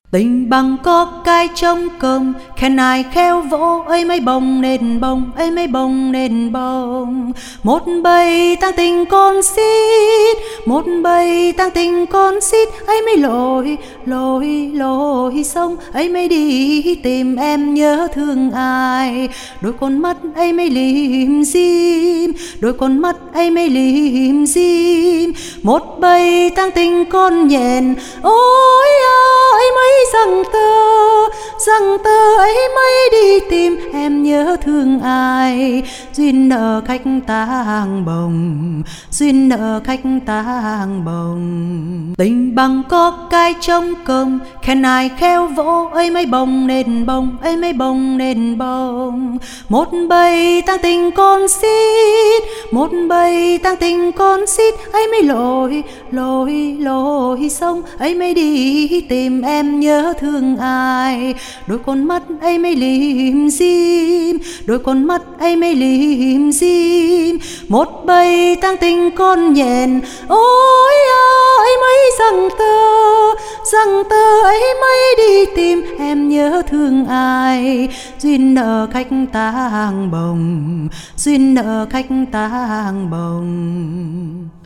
Tình bằng có cái trống cơm, khen ai khéo vỗ ấy mấy bông nền bông, ấy mấy bông nền bông. Một bầy tang tình con xít, một bầy tang tình con xít, ấy mấy lội sông, ấy mấy đi tìm em nhớ thương ai. Đôi con mắt ấy mấy lim dim, đôi con mắt ấy mấy lim dim. Một bầy tang tình con nhện, ôi ơi mấy rằng tơ ấy mấy đi tìm em nhớ thương ai. Duyên nợ khách tang bồng, duyên nợ khách tang bồng. Tình bằng có cái trống cơm, khen ai khéo vỗ ấy mấy bông nền bông, ấy mấy bông nền bông. Một bầy tang tình con xít, một bầy tang tình con xít, ấy mấy lội sông, ấy mấy đi tìm em nhớ thương ai. Đôi con mắt ấy mấy lim dim, đôi con mắt ấy mấy lim dim. Một bầy tang tình con nhện, ôi ơi mấy rằng tơ ấy mấy đi tìm em nhớ thương ai. Duyên nợ khách tang bồng, duyên nợ khách tang bồng.